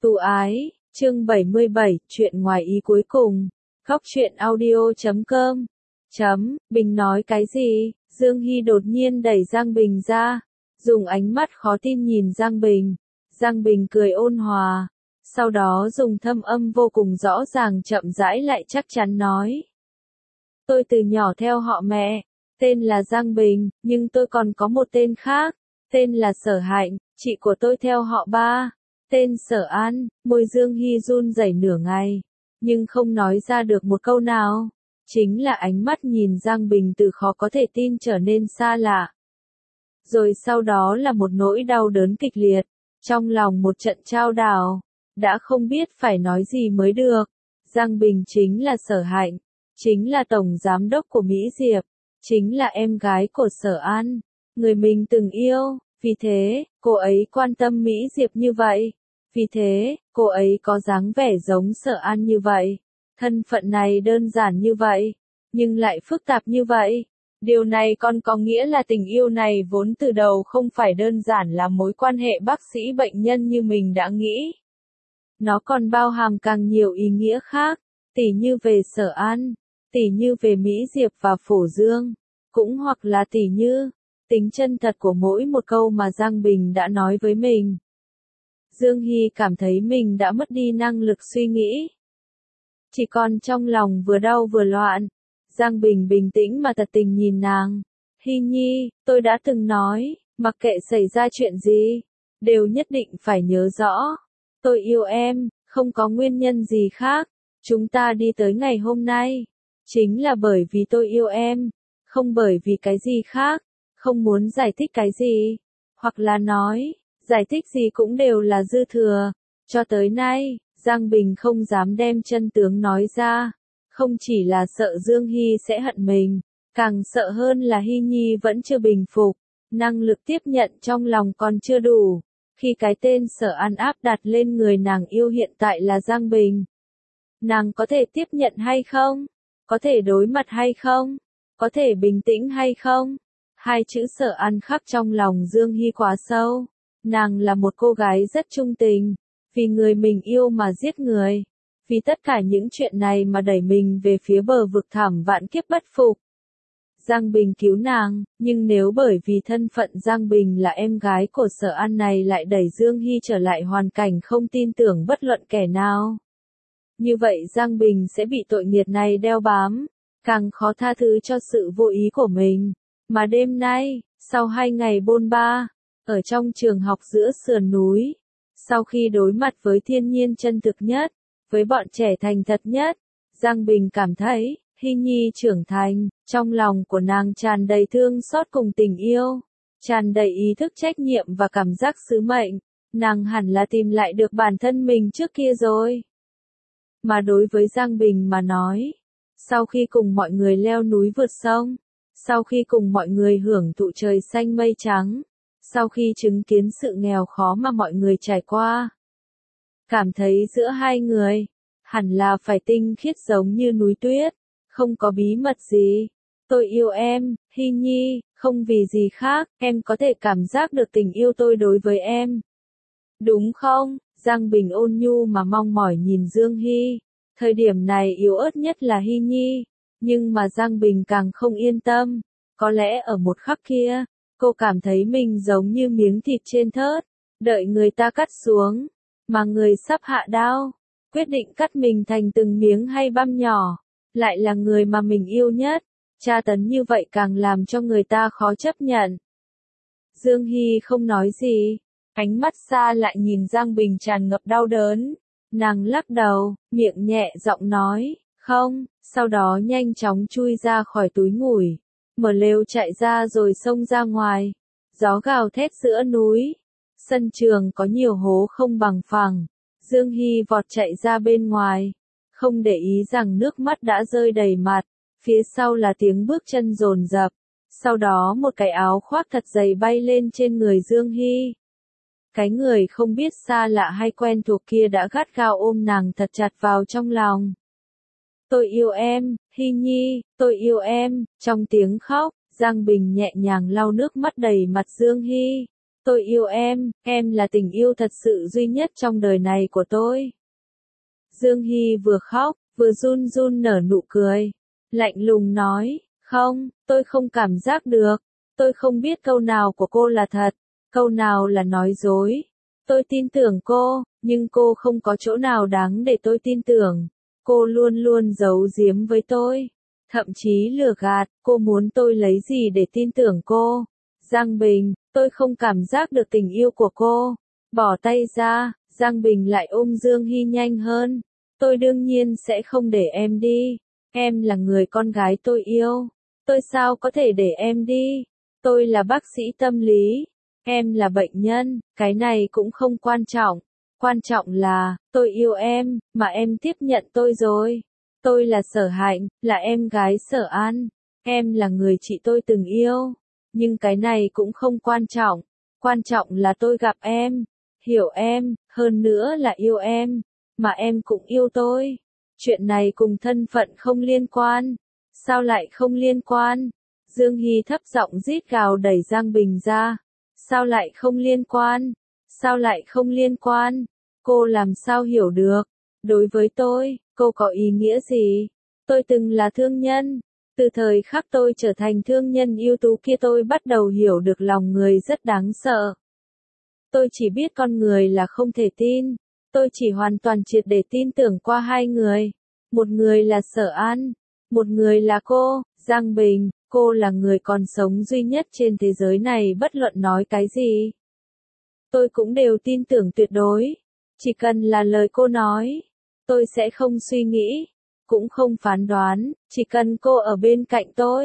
Tu ái, chương 77, chuyện ngoài ý cuối cùng. Góc truyện audio.com. Bình nói cái gì? Dương Hy đột nhiên đẩy Giang Bình ra, dùng ánh mắt khó tin nhìn Giang Bình. Giang Bình cười ôn hòa, sau đó dùng thâm âm vô cùng rõ ràng chậm rãi lại chắc chắn nói. Tôi từ nhỏ theo họ mẹ, tên là Giang Bình, nhưng tôi còn có một tên khác, tên là Sở Hạnh, chị của tôi theo họ ba, tên Sở An. Môi Dương Hy run rẩy nửa ngày, nhưng không nói ra được một câu nào. Chính là ánh mắt nhìn Giang Bình từ khó có thể tin trở nên xa lạ. Rồi sau đó là một nỗi đau đớn kịch liệt, trong lòng một trận chao đảo, đã không biết phải nói gì mới được. Giang Bình chính là Sở Hạnh, chính là tổng giám đốc của Mỹ Diệp, chính là em gái của Sở An, người mình từng yêu, vì thế, cô ấy quan tâm Mỹ Diệp như vậy, vì thế, cô ấy có dáng vẻ giống Sở An như vậy. Thân phận này đơn giản như vậy, nhưng lại phức tạp như vậy. Điều này còn có nghĩa là tình yêu này vốn từ đầu không phải đơn giản là mối quan hệ bác sĩ bệnh nhân như mình đã nghĩ. Nó còn bao hàm càng nhiều ý nghĩa khác, tỉ như về Sở An, tỉ như về Mỹ Diệp và Phổ Dương, cũng hoặc là tỉ như tính chân thật của mỗi một câu mà Giang Bình đã nói với mình. Dương Hy cảm thấy mình đã mất đi năng lực suy nghĩ. Chỉ còn trong lòng vừa đau vừa loạn. Giang Bình bình tĩnh mà thật tình nhìn nàng. Hy Nhi, tôi đã từng nói, mặc kệ xảy ra chuyện gì, đều nhất định phải nhớ rõ. Tôi yêu em, không có nguyên nhân gì khác. Chúng ta đi tới ngày hôm nay, chính là bởi vì tôi yêu em, không bởi vì cái gì khác, không muốn giải thích cái gì, hoặc là nói, giải thích gì cũng đều là dư thừa. Cho tới nay, Giang Bình không dám đem chân tướng nói ra, không chỉ là sợ Dương Hy sẽ hận mình, càng sợ hơn là Hy Nhi vẫn chưa bình phục, năng lực tiếp nhận trong lòng còn chưa đủ. Khi cái tên Sở An áp đặt lên người nàng yêu hiện tại là Giang Bình, nàng có thể tiếp nhận hay không? Có thể đối mặt hay không? Có thể bình tĩnh hay không? Hai chữ Sở An khắc trong lòng Dương Hy quá sâu. Nàng là một cô gái rất trung tình, vì người mình yêu mà giết người, vì tất cả những chuyện này mà đẩy mình về phía bờ vực thẳm vạn kiếp bất phục. Giang Bình cứu nàng, nhưng nếu bởi vì thân phận Giang Bình là em gái của Sở An này lại đẩy Dương Hy trở lại hoàn cảnh không tin tưởng bất luận kẻ nào, như vậy Giang Bình sẽ bị tội nghiệt này đeo bám, càng khó tha thứ cho sự vô ý của mình. Mà đêm nay, sau 2 ngày bôn ba, ở trong trường học giữa sườn núi, sau khi đối mặt với thiên nhiên chân thực nhất, với bọn trẻ thành thật nhất, Giang Bình cảm thấy, Hy Nhi trưởng thành, trong lòng của nàng tràn đầy thương xót cùng tình yêu, tràn đầy ý thức trách nhiệm và cảm giác sứ mệnh, nàng hẳn là tìm lại được bản thân mình trước kia rồi. Mà đối với Giang Bình mà nói, sau khi cùng mọi người leo núi vượt sông, sau khi cùng mọi người hưởng thụ trời xanh mây trắng, sau khi chứng kiến sự nghèo khó mà mọi người trải qua, cảm thấy giữa hai người, hẳn là phải tinh khiết giống như núi tuyết, không có bí mật gì. Tôi yêu em, Hy Nhi, không vì gì khác, em có thể cảm giác được tình yêu tôi đối với em. Đúng không? Giang Bình ôn nhu mà mong mỏi nhìn Dương Hy. Thời điểm này yếu ớt nhất là Hy Nhi, nhưng mà Giang Bình càng không yên tâm. Có lẽ ở một khắc kia, cô cảm thấy mình giống như miếng thịt trên thớt, đợi người ta cắt xuống, mà người sắp hạ đao, quyết định cắt mình thành từng miếng hay băm nhỏ, lại là người mà mình yêu nhất. Tra tấn như vậy càng làm cho người ta khó chấp nhận. Dương Hy không nói gì, ánh mắt xa lại nhìn Giang Bình tràn ngập đau đớn. Nàng lắc đầu, miệng nhẹ giọng nói, không, sau đó nhanh chóng chui ra khỏi túi ngủi, mở lều chạy ra rồi xông ra ngoài. Gió gào thét giữa núi, sân trường có nhiều hố không bằng phẳng. Dương Hy vọt chạy ra bên ngoài, không để ý rằng nước mắt đã rơi đầy mặt, phía sau là tiếng bước chân dồn dập, sau đó một cái áo khoác thật dày bay lên trên người Dương Hy. Cái người không biết xa lạ hay quen thuộc kia đã gắt gao ôm nàng thật chặt vào trong lòng. Tôi yêu em, Hy Nhi, tôi yêu em. Trong tiếng khóc, Giang Bình nhẹ nhàng lau nước mắt đầy mặt Dương Hy. Tôi yêu em là tình yêu thật sự duy nhất trong đời này của tôi. Dương Hy vừa khóc, vừa run run nở nụ cười. Lạnh lùng nói, không, tôi không cảm giác được. Tôi không biết câu nào của cô là thật, câu nào là nói dối. Tôi tin tưởng cô, nhưng cô không có chỗ nào đáng để tôi tin tưởng. Cô luôn luôn giấu giếm với tôi. Thậm chí lừa gạt, cô muốn tôi lấy gì để tin tưởng cô. Giang Bình, tôi không cảm giác được tình yêu của cô. Bỏ tay ra, Giang Bình lại ôm Dương Hy nhanh hơn. Tôi đương nhiên sẽ không để em đi. Em là người con gái tôi yêu. Tôi sao có thể để em đi? Tôi là bác sĩ tâm lý. Em là bệnh nhân, cái này cũng không quan trọng. Quan trọng là, tôi yêu em, mà em tiếp nhận tôi rồi. Tôi là Sở Hạnh, là em gái Sở An. Em là người chị tôi từng yêu. Nhưng cái này cũng không quan trọng. Quan trọng là tôi gặp em, hiểu em, hơn nữa là yêu em. Mà em cũng yêu tôi. Chuyện này cùng thân phận không liên quan. Sao lại không liên quan? Dương Hy thấp giọng rít gào đẩy Giang Bình ra. Sao lại không liên quan? Sao lại không liên quan? Cô làm sao hiểu được? Đối với tôi, cô có ý nghĩa gì? Tôi từng là thương nhân. Từ thời khắc tôi trở thành thương nhân ưu tú kia tôi bắt đầu hiểu được lòng người rất đáng sợ. Tôi chỉ biết con người là không thể tin. Tôi chỉ hoàn toàn triệt để tin tưởng qua hai người. Một người là Sở An. Một người là cô, Giang Bình. Cô là người còn sống duy nhất trên thế giới này bất luận nói cái gì. Tôi cũng đều tin tưởng tuyệt đối. Chỉ cần là lời cô nói, tôi sẽ không suy nghĩ, cũng không phán đoán, chỉ cần cô ở bên cạnh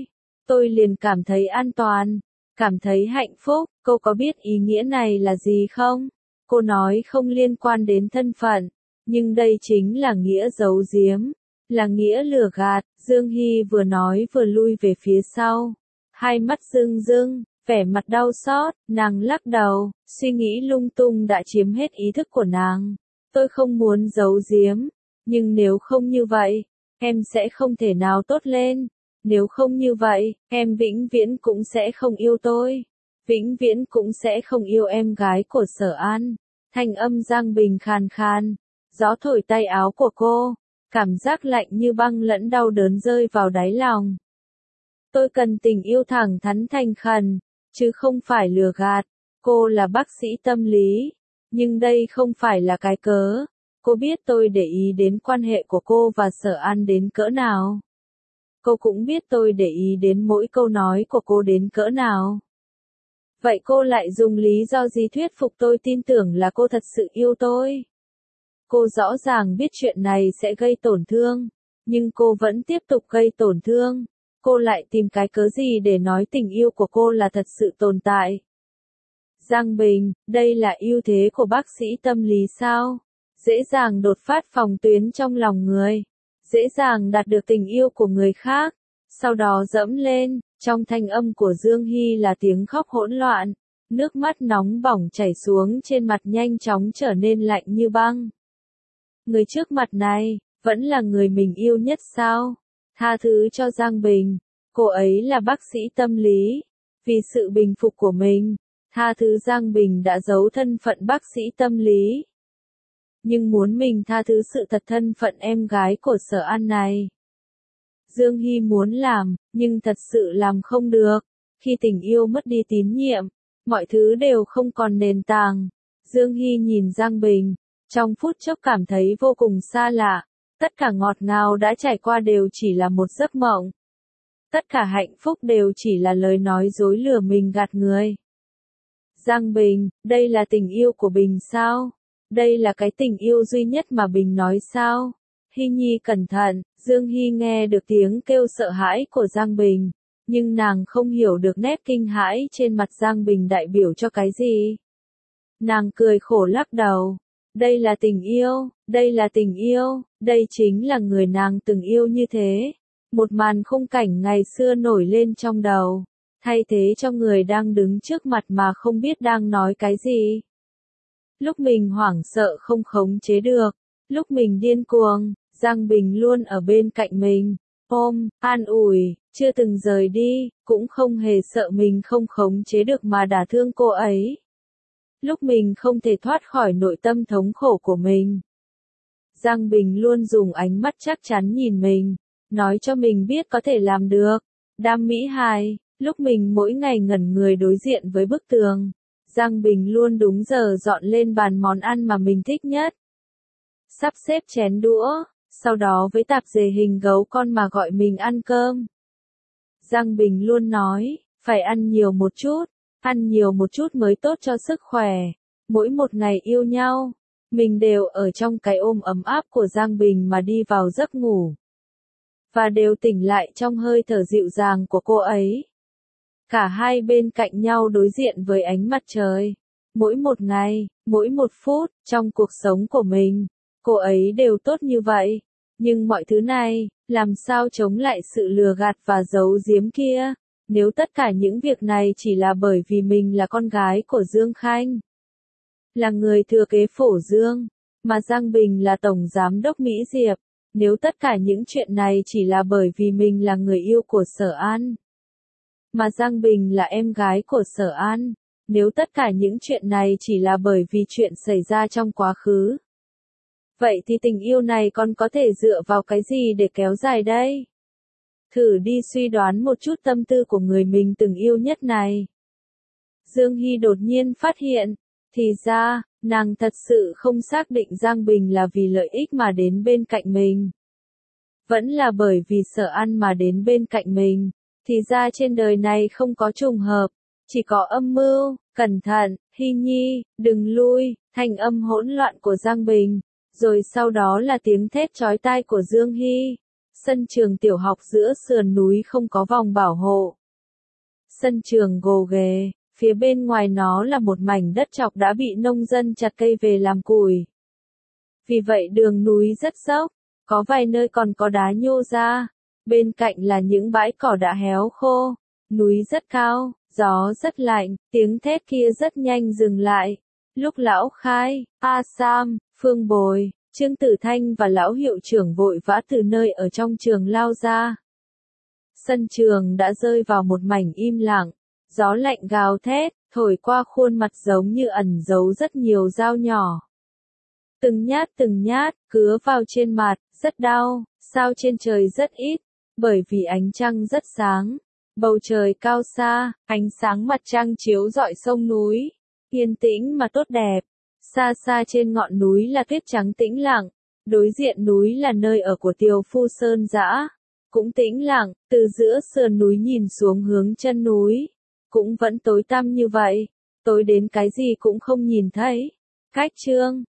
tôi liền cảm thấy an toàn, cảm thấy hạnh phúc. Cô có biết ý nghĩa này là gì không? Cô nói không liên quan đến thân phận, nhưng đây chính là nghĩa giấu giếm, là nghĩa lừa gạt. Dương Hy vừa nói vừa lui về phía sau, hai mắt rưng rưng, vẻ mặt đau xót, nàng lắc đầu, suy nghĩ lung tung đã chiếm hết ý thức của nàng. Tôi không muốn giấu giếm, nhưng nếu không như vậy, em sẽ không thể nào tốt lên. Nếu không như vậy, em vĩnh viễn cũng sẽ không yêu tôi. Vĩnh viễn cũng sẽ không yêu em gái của Sở An. Thanh âm Giang Bình khàn khàn, gió thổi tay áo của cô, cảm giác lạnh như băng lẫn đau đớn rơi vào đáy lòng. Tôi cần tình yêu thẳng thắn thành khẩn, chứ không phải lừa gạt. Cô là bác sĩ tâm lý, nhưng đây không phải là cái cớ. Cô biết tôi để ý đến quan hệ của cô và Sở An đến cỡ nào. Cô cũng biết tôi để ý đến mỗi câu nói của cô đến cỡ nào. Vậy cô lại dùng lý do gì thuyết phục tôi tin tưởng là cô thật sự yêu tôi? Cô rõ ràng biết chuyện này sẽ gây tổn thương, nhưng cô vẫn tiếp tục gây tổn thương. Cô lại tìm cái cớ gì để nói tình yêu của cô là thật sự tồn tại? Giang Bình, đây là ưu thế của bác sĩ tâm lý sao? Dễ dàng đột phát phòng tuyến trong lòng người, dễ dàng đạt được tình yêu của người khác, sau đó dẫm lên. Trong thanh âm của Dương Hy là tiếng khóc hỗn loạn, nước mắt nóng bỏng chảy xuống trên mặt nhanh chóng trở nên lạnh như băng. Người trước mặt này, vẫn là người mình yêu nhất sao? Tha thứ cho Giang Bình, cô ấy là bác sĩ tâm lý, vì sự bình phục của mình, tha thứ Giang Bình đã giấu thân phận bác sĩ tâm lý. Nhưng muốn mình tha thứ sự thật thân phận em gái của Sở An này. Dương Hy muốn làm, nhưng thật sự làm không được. Khi tình yêu mất đi tín nhiệm, mọi thứ đều không còn nền tảng. Dương Hy nhìn Giang Bình, trong phút chốc cảm thấy vô cùng xa lạ. Tất cả ngọt ngào đã trải qua đều chỉ là một giấc mộng. Tất cả hạnh phúc đều chỉ là lời nói dối lừa mình gạt người. Giang Bình, đây là tình yêu của Bình sao? Đây là cái tình yêu duy nhất mà Bình nói sao? Hy Nhi cẩn thận. Dương Hy nghe được tiếng kêu sợ hãi của Giang Bình, nhưng nàng không hiểu được nét kinh hãi trên mặt Giang Bình đại biểu cho cái gì. Nàng cười khổ lắc đầu. Đây là tình yêu, đây là tình yêu, đây chính là người nàng từng yêu như thế. Một màn khung cảnh ngày xưa nổi lên trong đầu, thay thế cho người đang đứng trước mặt mà không biết đang nói cái gì. Lúc mình hoảng sợ không khống chế được, lúc mình điên cuồng, Giang Bình luôn ở bên cạnh mình, ôm, an ủi, chưa từng rời đi, cũng không hề sợ mình không khống chế được mà đả thương cô ấy. lúc mình không thể thoát khỏi nội tâm thống khổ của mình. Giang Bình luôn dùng ánh mắt chắc chắn nhìn mình, nói cho mình biết có thể làm được. Đam mỹ hài, lúc mình mỗi ngày ngẩn người đối diện với bức tường, Giang Bình luôn đúng giờ dọn lên bàn món ăn mà mình thích nhất. Sắp xếp chén đũa, sau đó với tạp dề hình gấu con mà gọi mình ăn cơm. Giang Bình luôn nói, phải ăn nhiều một chút mới tốt cho sức khỏe. Mỗi một ngày yêu nhau, mình đều ở trong cái ôm ấm áp của Giang Bình mà đi vào giấc ngủ. Và đều tỉnh lại trong hơi thở dịu dàng của cô ấy. Cả hai bên cạnh nhau đối diện với ánh mặt trời. Mỗi một ngày, mỗi một phút, trong cuộc sống của mình, cô ấy đều tốt như vậy. Nhưng mọi thứ này, làm sao chống lại sự lừa gạt và giấu giếm kia? Nếu tất cả những việc này chỉ là bởi vì mình là con gái của Dương Khanh, là người thừa kế Phổ Dương, mà Giang Bình là tổng giám đốc Mỹ Diệp. Nếu tất cả những chuyện này chỉ là bởi vì mình là người yêu của Sở An, mà Giang Bình là em gái của Sở An. Nếu tất cả những chuyện này chỉ là bởi vì chuyện xảy ra trong quá khứ, vậy thì tình yêu này còn có thể dựa vào cái gì để kéo dài đây? Thử đi suy đoán một chút tâm tư của người mình từng yêu nhất này. Dương Hy đột nhiên phát hiện, thì ra, nàng thật sự không xác định Giang Bình là vì lợi ích mà đến bên cạnh mình. Vẫn là bởi vì Sở An mà đến bên cạnh mình. Thì ra trên đời này không có trùng hợp, chỉ có âm mưu. Cẩn thận, Hy Nhi, đừng lui, thanh âm hỗn loạn của Giang Bình. Rồi sau đó là tiếng thét chói tai của Dương Hy. Sân trường tiểu học giữa sườn núi không có vòng bảo hộ. Sân trường gồ ghề, phía bên ngoài nó là một mảnh đất trọc đã bị nông dân chặt cây về làm củi. Vì vậy đường núi rất dốc, có vài nơi còn có đá nhô ra. Bên cạnh là những bãi cỏ đã héo khô. Núi rất cao, gió rất lạnh, tiếng thét kia rất nhanh dừng lại. Lúc Lão Khai, A Sam, Phương Bồi, Trương Tử Thanh và Lão hiệu trưởng vội vã từ nơi ở trong trường lao ra. Sân trường đã rơi vào một mảnh im lặng. Gió lạnh gào thét, thổi qua khuôn mặt giống như ẩn giấu rất nhiều dao nhỏ. Từng nhát, cứa vào trên mặt, rất đau, sao trên trời rất ít, bởi vì ánh trăng rất sáng. Bầu trời cao xa, ánh sáng mặt trăng chiếu rọi sông núi, yên tĩnh mà tốt đẹp. Xa xa trên ngọn núi là tuyết trắng tĩnh lặng, đối diện núi là nơi ở của Tiều Phu Sơn Dã, cũng tĩnh lặng, từ giữa sườn núi nhìn xuống hướng chân núi, cũng vẫn tối tăm như vậy, tối đến cái gì cũng không nhìn thấy. Cách chương